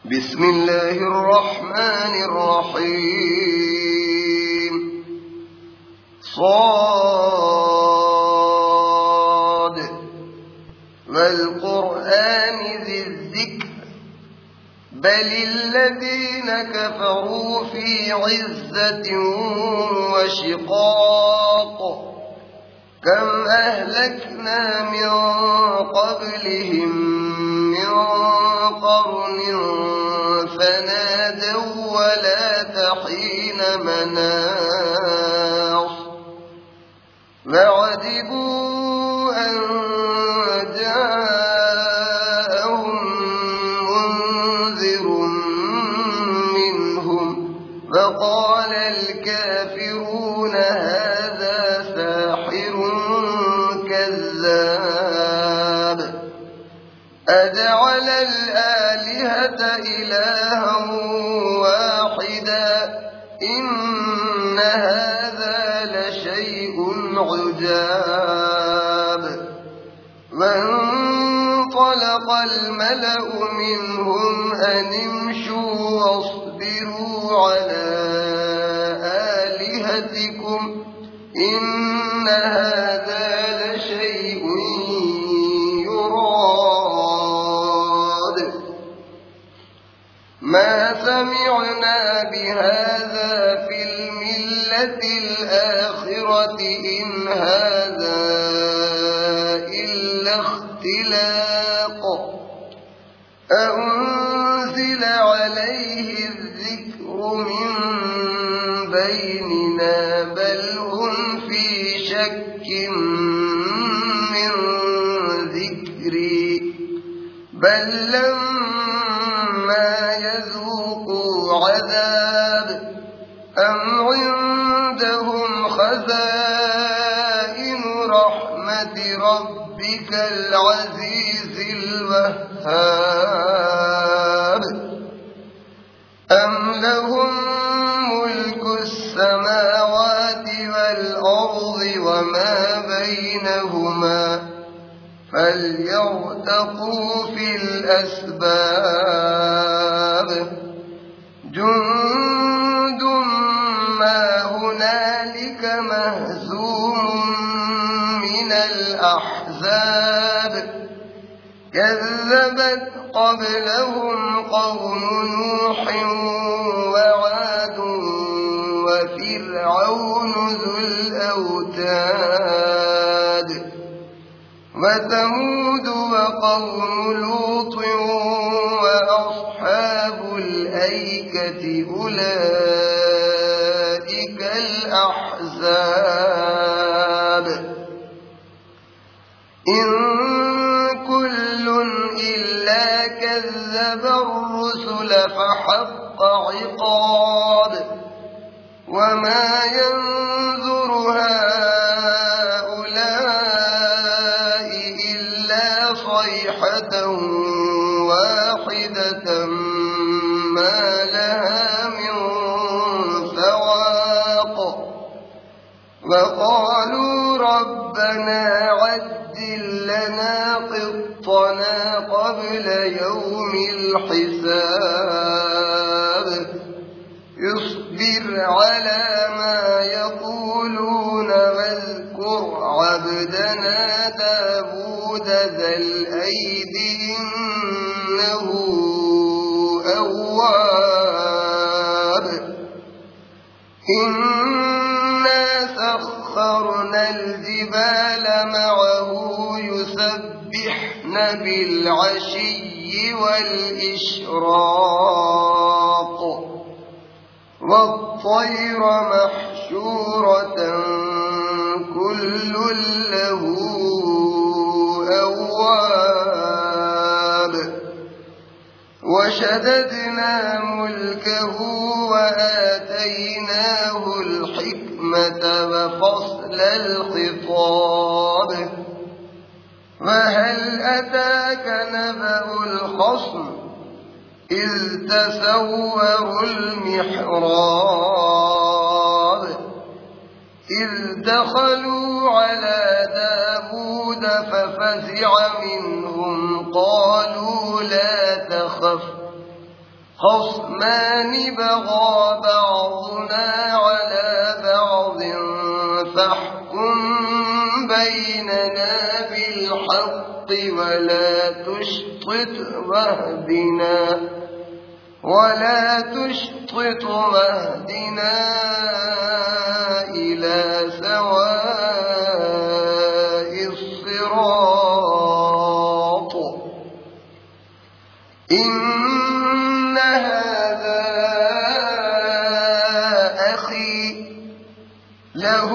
بسم الله الرحمن الرحيم صاد والقرآن ذي الذكر بل الذين كفروا في عزة وشقاق كم أهلكنا من قبلهم من قرن فنادوا ولا تحين مناص وعجبوا أن جاءهم منذر منهم وقال الكافرون هذا ساحر كذاب أجعل الآلهة إلها واحدا إن هذا لشيء عجاب وانطلق الملأ منهم أن امشوا واصبروا على آلهتكم إن هذا لشيء يراد ما سمعنا بهذا في الملة الآخرة إن هذا إلا اختلاق أنزل عليه الذكر من بيننا بل هم في شك من ذكري بل لما يذوقوا عذاب أم عندهم خزائن رحمة ربك العزيز الوهاب أم لهم ملك السماوات والأرض وما بينهما فليرتقوا في الأسباب جند ما هنالك مهزوم من الأحزاب كذبت قبلهم قوم نوح وعاد وفرعون ذو الأوتاد وثمود وقوم لوط وأصحاب الأيكة أولئك الأحزاب إن كل إلا كذب الرسل فحق عقاب وما ينظر هؤلاء إلا صيحة واحدة ما لها من فواق وقالوا ربنا عجل لنا قطنا قبل يوم الحساب اصبر على ما يقولون واذكر عبدنا داود ذا الأيد إنه أواب إنا سخرنا الجبال معه يسبحن بالعشي والإشراق والطير محشورة كل له أواب وشددنا ملكه وآتيناه الحكمة وفصل الخطاب وهل أتاك نبأ الخصم إذ تسوروا المحراب إذ دخلوا على داود ففزع منهم قالوا لا تخف خصمان بغى بعضنا على بعض فاحكم بيننا بالحق ولا تشطط واهدنا إلى سواء الصراط إن هذا أخي له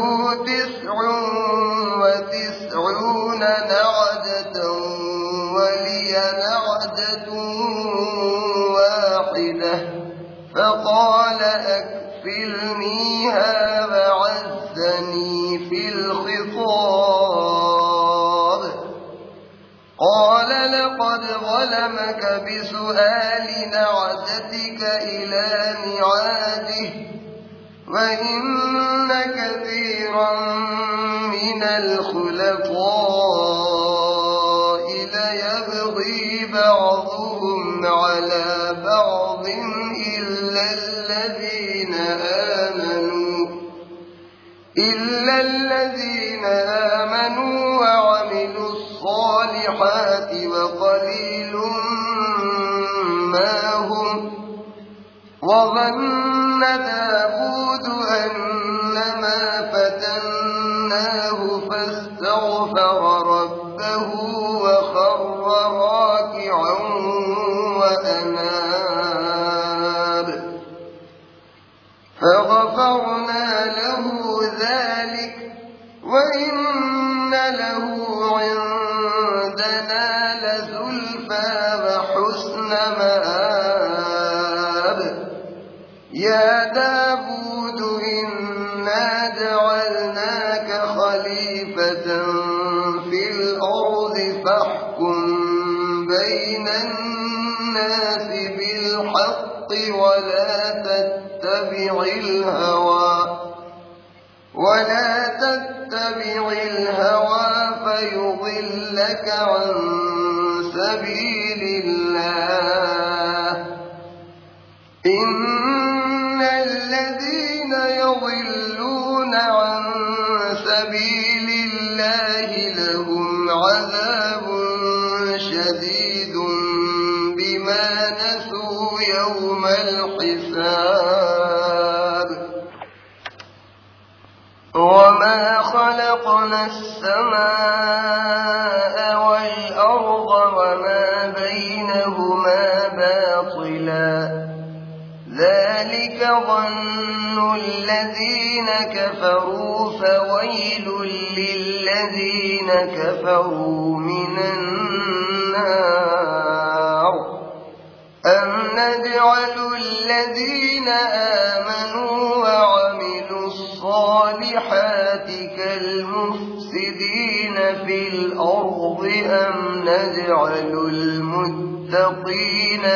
99 نعجة ولي نعجة واحدة فقال أكفلنيها وعزني في الخطاب قال لقد ظلمك بسؤال نعجتك إلى نعاجه وإن كثيرا من الخلطاء ليبغي بعضهم على بعض إلا الذين آمنوا وعملوا الصالحات وقليل ما هم وظن داود أنما فتناه فاستغفر ربه وخر راكعا وأناب فغفرنا له ذلك وإن له عندنا لزلفى وحسن مآب يا داود إنا جعلناك خليفة في الأرض فاحكم بين الناس بالحق ولا تتبع الهوى فيضلك عن سبيل الله إن الذين يضلون عن سبيل الله لهم عذاب شديد بما نسوا يوم الحساب وما خلقنا السماء والأرض وما بينهما باطلا ذلك ظن الذين كفروا فويل للذين كفروا من النار أم نجعل الذين آمنوا وعملوا الصالحات كالمفسدين في الأرض أم نجعل المتقين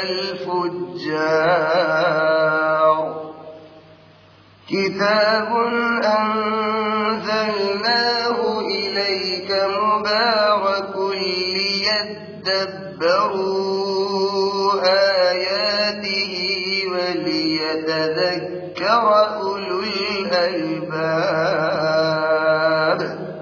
كالفجار كتاب أنزلناه إليك مبارك ليدبروا آياته وليتذكر أولو الألباب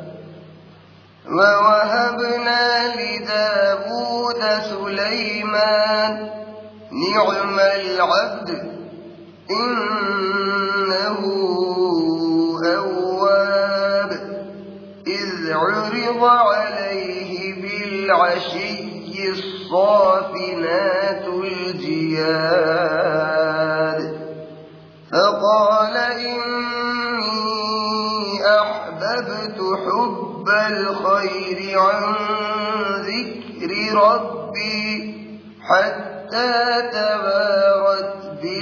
ووهبنا لداود سليمان نعم العبد إنه أواب إذ عرض عليه بالعشي الصافنات الجياد فقال إني أحببت حب الخير عن ذكر ربي حتى توارت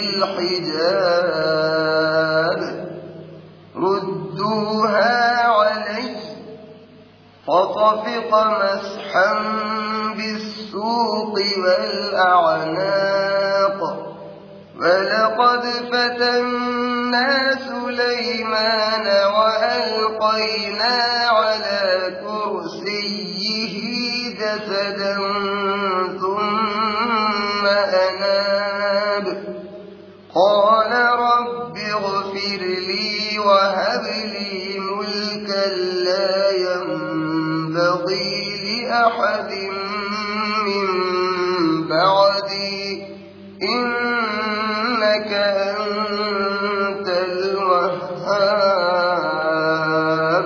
بالحجاب ردوها علي فطفق مسحا بالسوق والأعناق ولقد فتنا سليمان وألقينا على كرسيه جسدا ثم أناب قال رب اغفر لي وهب لي ملكا لا ينبغي لأحد من بعدي إنك أنت الوهاب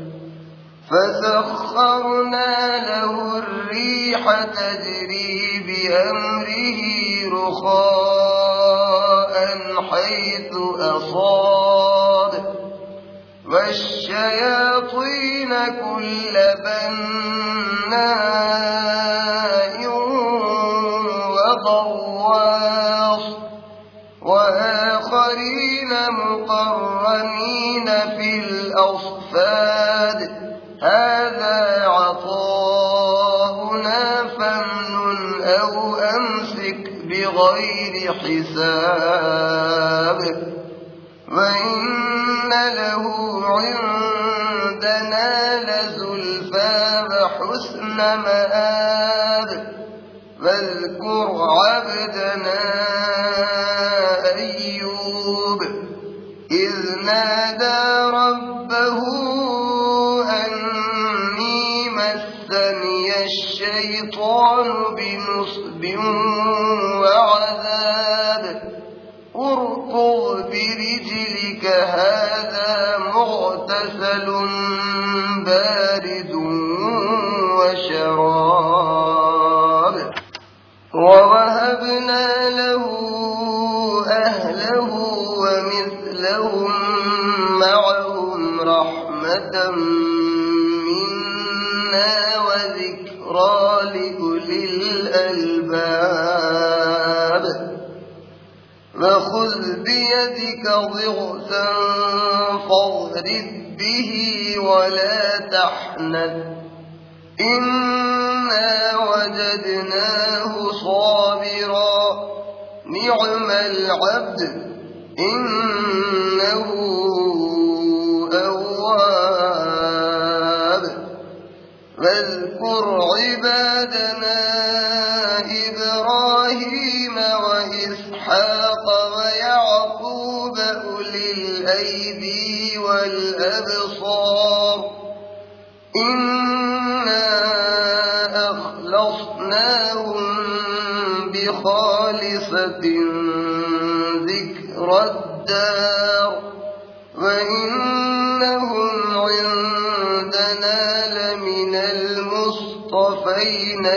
فسخرنا له الريح تجري بأمره رخاء حيث أصاب والشياطين كل بناء وغواص وآخرين مقرنين في الأصفاد هذا عطاؤنا فامنن أو أمسك بغير حساب وإن له عندنا لزلفى وحسن مآب واذكر عبدنا أيوب إذ نادى ربه أني مسني الشيطان بنصب وعذاب اركض برجلك هذا مغتسل بارد وشراب ووهبنا له أهله ومثلهم معهم رحمة منا وذكرى لأولي الألباب وخذ بيدك ضغثا فاضرب به ولا تحنث إنا وجدناه صابرا نعم العبد إنه أواب واذكر عبادنا إبراهيم وإسحاق ويعقوب أولي الأيدي والأبصار إنا أخلصناهم بخالصة ذكر الدار وإنهم عندنا لمن المصطفين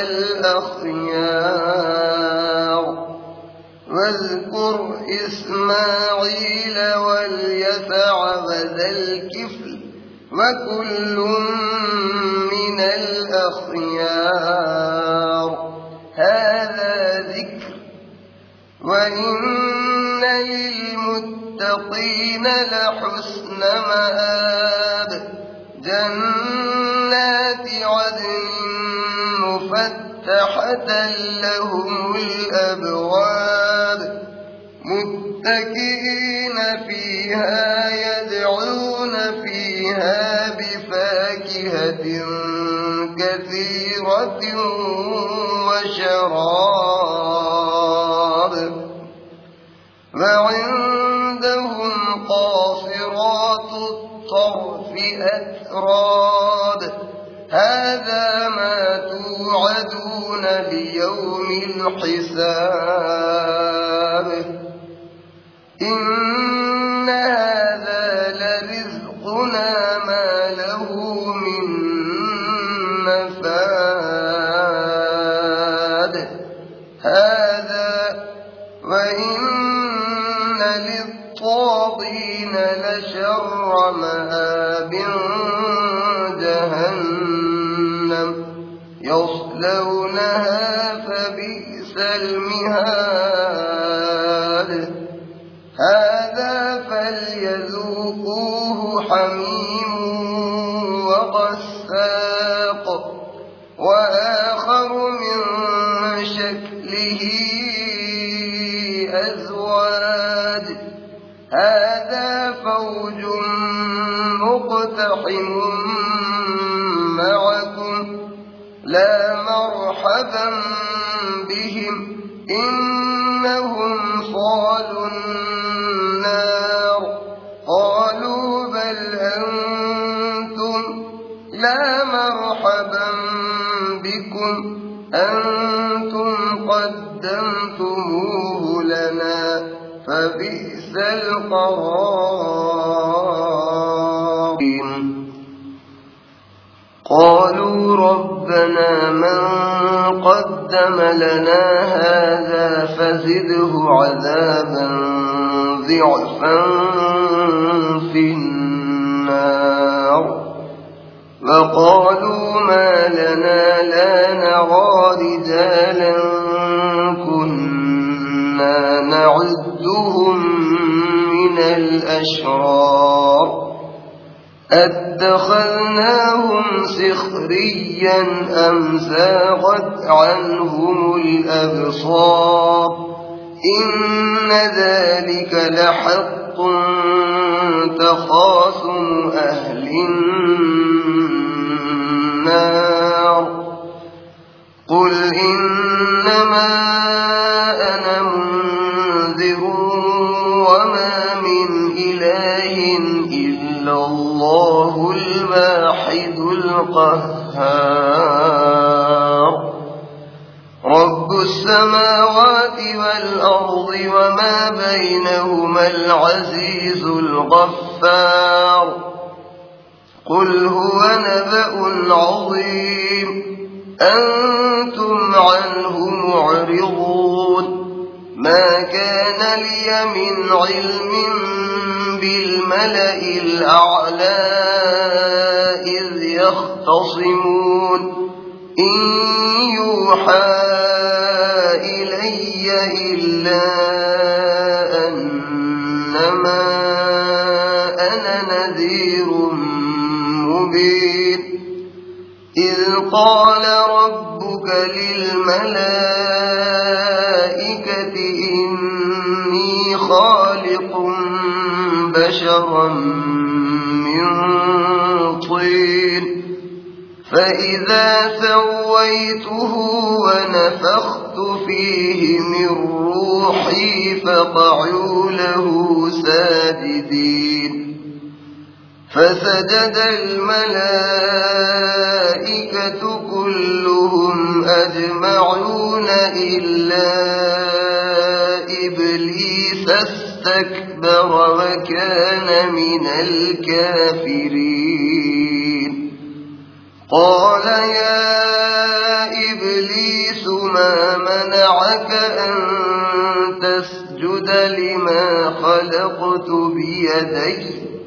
الأخيار واذكر إسماعيل واليسع وذا الكفل وكل من الأخيار هذا ذكر وإن للمتقين لحسن مآب جنات عدن مفتحة لهم الأبواب متكئين فيها يدعون فيها بفاكهة كثيرة وشراب وعندهم قاصرات الطرف أتراب هذا ما توعدون ليوم الحساب إن هذا لرزقنا ما له من نفاد هذا وإن للطاغين لشر مآب جهنم يصلونها فبئس المهاد هذا فليذوقوه حميم وغساق وآخر من شكله أزواج هذا فوج مقتحم معكم لا مرحبا بهم إنهم صالوا النار قالوا بل أنتم لا مرحبا بكم أنتم قدمتموه لنا فبئس القرار قالوا ربنا من قدم لنا هذا فزده عذابا ضعفا في النار وقالوا ما لنا لا نرى رجالا كنا نعدهم من الأشرار أتخذناهم سخريا أم زاغت عنهم الأبصار إن ذلك لحق تخاصم أهل النار قل إنما أنا منذر وما من إله إلا الله الواحد القهار رب السماوات والأرض وما بينهما العزيز الغفار قل هو نبأ عظيم أنتم عنه معرضون ما كان لي من علم بالملأ الأعلى إذ يختصمون إن يوحى إلي إلا أنما أنا نذير مبين إذ قال ربك للملائكة إني خالق بشرا من طين فإذا سويته ونفخت فيه من روحي فقعوا له ساجدين فسجد الملائكة كلهم أجمعون إلا إبليس استكبر وكان من الكافرين قال يا إبليس ما منعك أن تسجد لما خلقت بيدي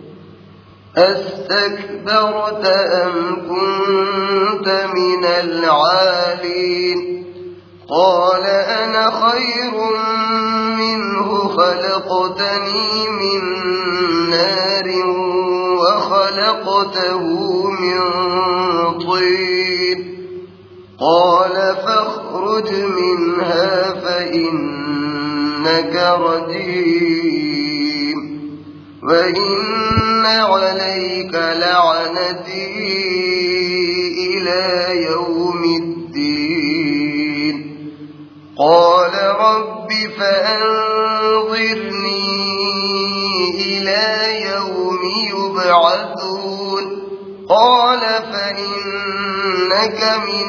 أستكبرت أم كنت من العالين قال أنا خير منه خلقتني من نار وخلقته من طين قال فاخرج منها فإنك رجيم وإن عليك لعنتي إلى يوم الدين قال رب فأنظرني إلى يوم يبعثون قال فإنك من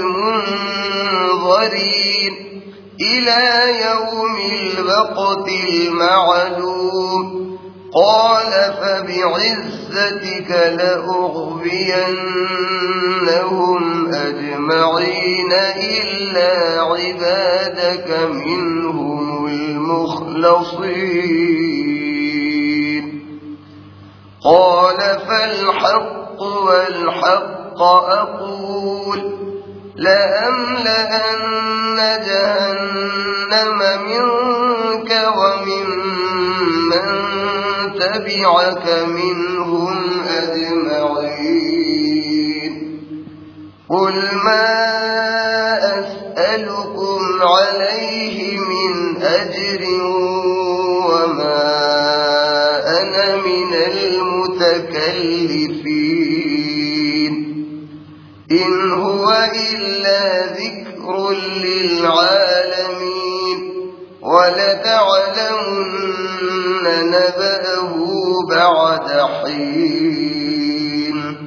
المنظرين إلى يوم الوقت المعلوم قال فبعزتك لأغوينهم أجمعين إلا عبادك منهم المخلصين قال فالحق والحق أقول لأملأن جهنم منك وممن تبعك منهم أجمعين قل ما أسألكم عليه من أجر وما أنا من المتكلفين إن هو إلا ذكر للعالمين وَلَتَعْلَمُنَّ نَبَأَهُ بَعْدَ حِينٍ